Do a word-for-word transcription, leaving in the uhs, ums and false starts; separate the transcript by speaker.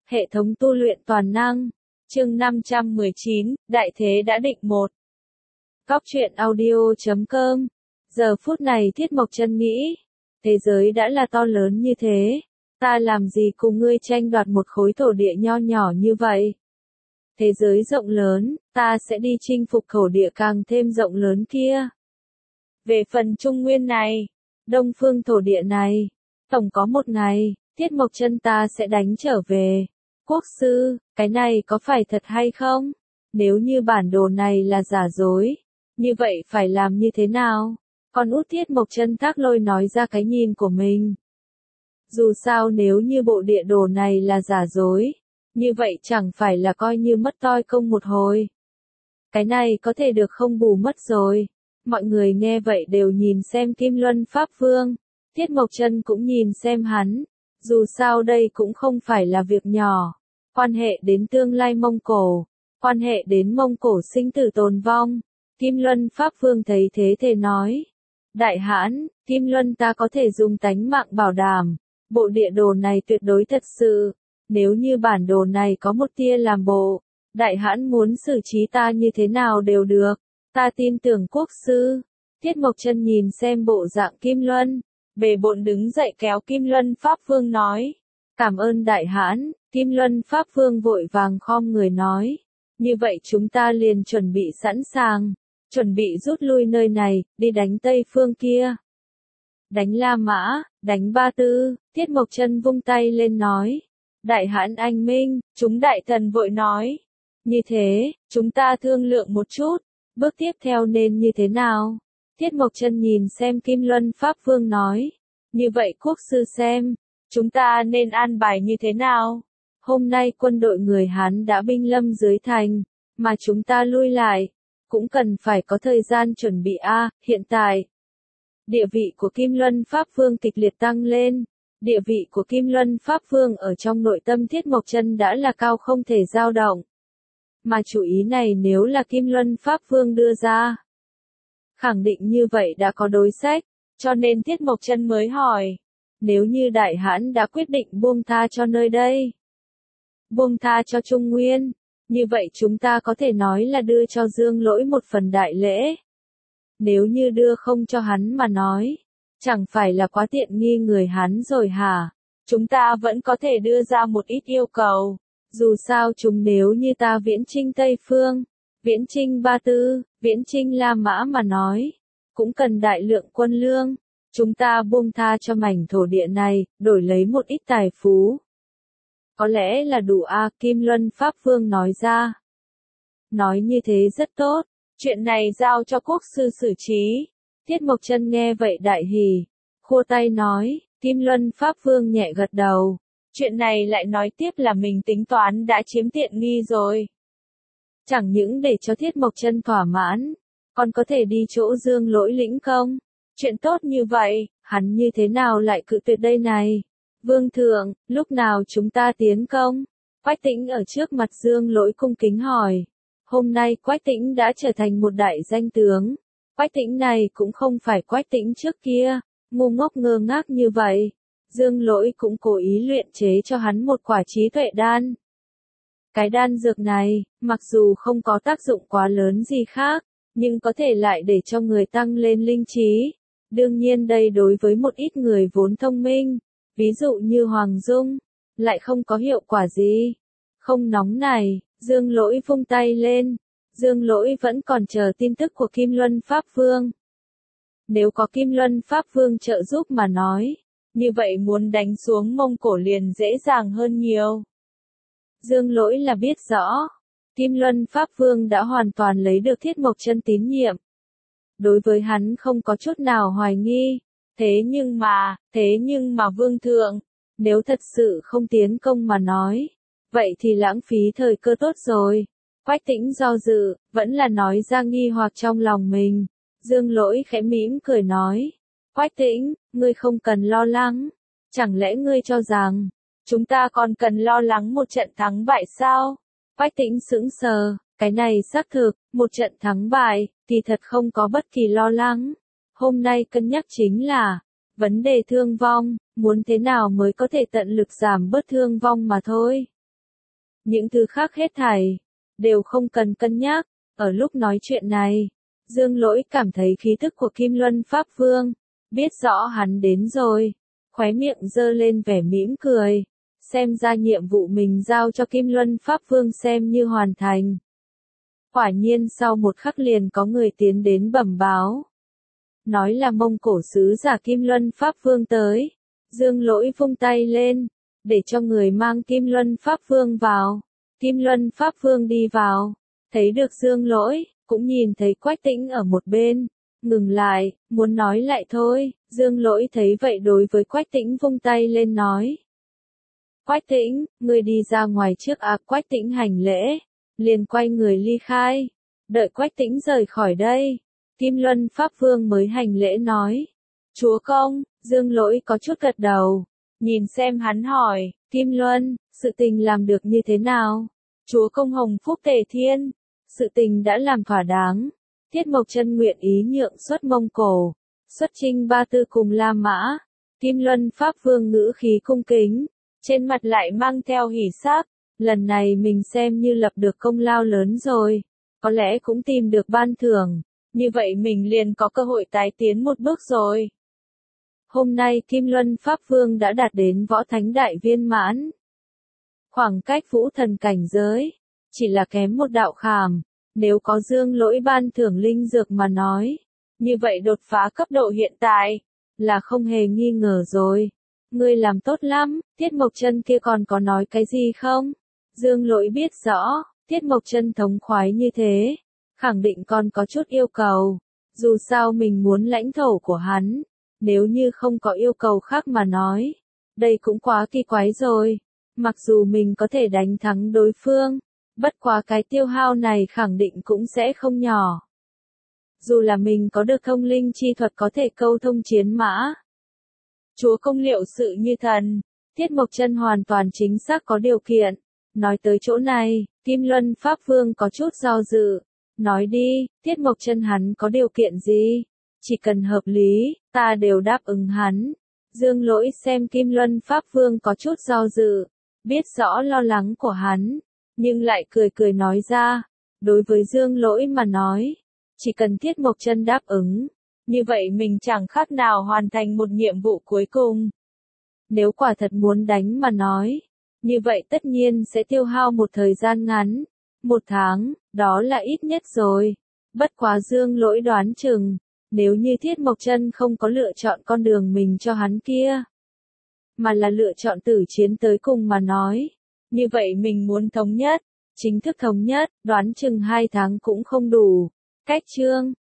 Speaker 1: Hệ thống tu luyện toàn năng. Chương năm trăm mười chín, Đại thế đã định một. Cóc truyện audio chấm com. Giờ phút này Thiết Mộc Chân nghĩ, thế giới đã là to lớn như thế, ta làm gì cùng ngươi tranh đoạt một khối thổ địa nho nhỏ như vậy? Thế giới rộng lớn, ta sẽ đi chinh phục thổ địa càng thêm rộng lớn kia. Về phần Trung Nguyên này, Đông Phương thổ địa này, tổng có một ngày, Thiết Mộc Chân ta sẽ đánh trở về. Quốc sư, cái này có phải thật hay không? Nếu như bản đồ này là giả dối, như vậy phải làm như thế nào? Con út Thiết Mộc Chân Thác Lôi nói ra cái nhìn của mình. Dù sao nếu như bộ địa đồ này là giả dối, như vậy chẳng phải là coi như mất toi công một hồi. Cái này có thể được không bù mất rồi. Mọi người nghe vậy đều nhìn xem Kim Luân Pháp Vương. Thiết Mộc Chân cũng nhìn xem hắn. Dù sao đây cũng không phải là việc nhỏ. Quan hệ đến tương lai Mông Cổ. Quan hệ đến Mông Cổ sinh tử tồn vong. Kim Luân Pháp Vương thấy thế thề nói. Đại hãn, Kim Luân ta có thể dùng tánh mạng bảo đảm. Bộ địa đồ này tuyệt đối thật sự. Nếu như bản đồ này có một tia làm bộ, đại hãn muốn xử trí ta như thế nào đều được. Ta tin tưởng quốc sư. Thiết Mộc Chân nhìn xem bộ dạng Kim Luân. Bề bộn đứng dậy kéo Kim Luân Pháp Vương nói. Cảm ơn đại hãn. Kim Luân Pháp Vương vội vàng khom người nói. Như vậy chúng ta liền chuẩn bị sẵn sàng. Chuẩn bị rút lui nơi này, đi đánh Tây Phương kia. Đánh La Mã, đánh Ba Tư. Thiết Mộc Chân vung tay lên nói. Đại hãn anh minh, chúng đại thần vội nói. Như thế, chúng ta thương lượng một chút. Bước tiếp theo nên như thế nào? Thiết Mộc Chân nhìn xem Kim Luân Pháp Vương nói. Như vậy quốc sư xem, chúng ta nên an bài như thế nào? Hôm nay quân đội người Hán đã binh lâm dưới thành, mà chúng ta lui lại, cũng cần phải có thời gian chuẩn bị a. À, hiện tại, địa vị của Kim Luân Pháp Vương kịch liệt tăng lên. Địa vị của Kim Luân Pháp Vương ở trong nội tâm Thiết Mộc Chân đã là cao không thể dao động. Mà chủ ý này nếu là Kim Luân Pháp Vương đưa ra, khẳng định như vậy đã có đối sách, cho nên Thiết Mộc Chân mới hỏi. Nếu như đại hãn đã quyết định buông tha cho nơi đây, buông tha cho Trung Nguyên, như vậy chúng ta có thể nói là đưa cho Dương Lỗi một phần đại lễ. Nếu như đưa không cho hắn mà nói, chẳng phải là quá tiện nghi người hắn rồi hả? Chúng ta vẫn có thể đưa ra một ít yêu cầu. Dù sao chúng nếu như ta viễn chinh Tây Phương, viễn chinh Ba Tư, viễn chinh La Mã mà nói, cũng cần đại lượng quân lương. Chúng ta buông tha cho mảnh thổ địa này, đổi lấy một ít tài phú. Có lẽ là đủ a. À, Kim Luân Pháp Vương nói ra. Nói như thế rất tốt. Chuyện này giao cho quốc sư xử trí. Thiết Mộc Chân nghe vậy đại hỉ. Khua tay nói. Kim Luân Pháp Vương nhẹ gật đầu. Chuyện này lại nói tiếp là mình tính toán đã chiếm tiện nghi rồi. Chẳng những để cho Thiết Mộc Chân thỏa mãn, còn có thể đi chỗ Dương Lỗi lĩnh công. Chuyện tốt như vậy, hắn như thế nào lại cự tuyệt đây này? Vương thượng, lúc nào chúng ta tiến công? Quách Tĩnh ở trước mặt Dương Lỗi cung kính hỏi. Hôm nay Quách Tĩnh đã trở thành một đại danh tướng. Quách Tĩnh này cũng không phải Quách Tĩnh trước kia, ngu ngốc ngơ ngác như vậy. Dương Lỗi cũng cố ý luyện chế cho hắn một quả trí tuệ đan. Cái đan dược này, mặc dù không có tác dụng quá lớn gì khác, nhưng có thể lại để cho người tăng lên linh trí. Đương nhiên đây đối với một ít người vốn thông minh, ví dụ như Hoàng Dung, lại không có hiệu quả gì. Không nóng này, Dương Lỗi vung tay lên. Dương Lỗi vẫn còn chờ tin tức của Kim Luân Pháp Vương. Nếu có Kim Luân Pháp Vương trợ giúp mà nói, như vậy muốn đánh xuống Mông Cổ liền dễ dàng hơn nhiều. Dương Lỗi là biết rõ, Kim Luân Pháp Vương đã hoàn toàn lấy được Thiết Mộc Chân tín nhiệm. Đối với hắn không có chút nào hoài nghi. Thế nhưng mà, thế nhưng mà vương thượng, nếu thật sự không tiến công mà nói, vậy thì lãng phí thời cơ tốt rồi. Quách Tĩnh do dự, vẫn là nói ra nghi hoặc trong lòng mình. Dương Lỗi khẽ mỉm cười nói. Quách Tĩnh, ngươi không cần lo lắng. Chẳng lẽ ngươi cho rằng, chúng ta còn cần lo lắng một trận thắng bại sao? Quách Tĩnh sững sờ, cái này xác thực, một trận thắng bại, thì thật không có bất kỳ lo lắng. Hôm nay cân nhắc chính là, vấn đề thương vong, muốn thế nào mới có thể tận lực giảm bớt thương vong mà thôi. Những thứ khác hết thảy, đều không cần cân nhắc. Ở lúc nói chuyện này, Dương Lỗi cảm thấy khí tức của Kim Luân Pháp Vương, biết rõ hắn đến rồi, khóe miệng giơ lên vẻ mỉm cười, xem ra nhiệm vụ mình giao cho Kim Luân Pháp Vương xem như hoàn thành. Quả nhiên sau một khắc liền có người tiến đến bẩm báo. Nói là Mông Cổ sứ giả Kim Luân Pháp Vương tới. Dương Lỗi vung tay lên, để cho người mang Kim Luân Pháp Vương vào. Kim Luân Pháp Vương đi vào, thấy được Dương Lỗi, cũng nhìn thấy Quách Tĩnh ở một bên, ngừng lại, muốn nói lại thôi. Dương Lỗi thấy vậy đối với Quách Tĩnh vung tay lên nói. Quách Tĩnh, người đi ra ngoài trước à? Quách Tĩnh hành lễ, liền quay người ly khai. Đợi Quách Tĩnh rời khỏi đây, Kim Luân Pháp Vương mới hành lễ nói. Chúa công. Dương Lỗi có chút gật đầu, nhìn xem hắn hỏi, Kim Luân, sự tình làm được như thế nào? Chúa công hồng phúc tề thiên, sự tình đã làm thỏa đáng. Tiết Mộc Chân nguyện ý nhượng xuất Mông Cổ, xuất chinh Ba Tư cùng La Mã. Kim Luân Pháp Vương ngữ khí cung kính, trên mặt lại mang theo hỉ sắc. Lần này mình xem như lập được công lao lớn rồi, có lẽ cũng tìm được ban thưởng, như vậy mình liền có cơ hội tái tiến một bước rồi. Hôm nay Kim Luân Pháp Vương đã đạt đến võ thánh đại viên mãn. Khoảng cách vũ thần cảnh giới, chỉ là kém một đạo khảm, nếu có Dương Lỗi ban thưởng linh dược mà nói, như vậy đột phá cấp độ hiện tại, là không hề nghi ngờ rồi. Ngươi làm tốt lắm, Tiết Mộc Chân kia còn có nói cái gì không? Dương Lỗi biết rõ, Tiết Mộc Chân thống khoái như thế, khẳng định còn có chút yêu cầu, dù sao mình muốn lãnh thổ của hắn. Nếu như không có yêu cầu khác mà nói, đây cũng quá kỳ quái rồi. Mặc dù mình có thể đánh thắng đối phương, bất quá cái tiêu hao này khẳng định cũng sẽ không nhỏ. Dù là mình có được thông linh chi thuật có thể câu thông chiến mã. Chúa công liệu sự như thần, Tiết Mộc Chân hoàn toàn chính xác có điều kiện. Nói tới chỗ này, Kim Luân Pháp Vương có chút do dự. Nói đi, Tiết Mộc Chân hắn có điều kiện gì? Chỉ cần hợp lý, ta đều đáp ứng hắn. Dương Lỗi xem Kim Luân Pháp Vương có chút do dự, biết rõ lo lắng của hắn, nhưng lại cười cười nói ra. Đối với Dương Lỗi mà nói, chỉ cần Tiết Mộc Chân đáp ứng, như vậy mình chẳng khác nào hoàn thành một nhiệm vụ cuối cùng. Nếu quả thật muốn đánh mà nói, như vậy tất nhiên sẽ tiêu hao một thời gian ngắn, một tháng, đó là ít nhất rồi. Bất quá Dương Lỗi đoán chừng, nếu như Tiết Mộc Chân không có lựa chọn con đường mình cho hắn kia, mà là lựa chọn tử chiến tới cùng mà nói, như vậy mình muốn thống nhất, chính thức thống nhất, đoán chừng hai tháng cũng không đủ. Cách chương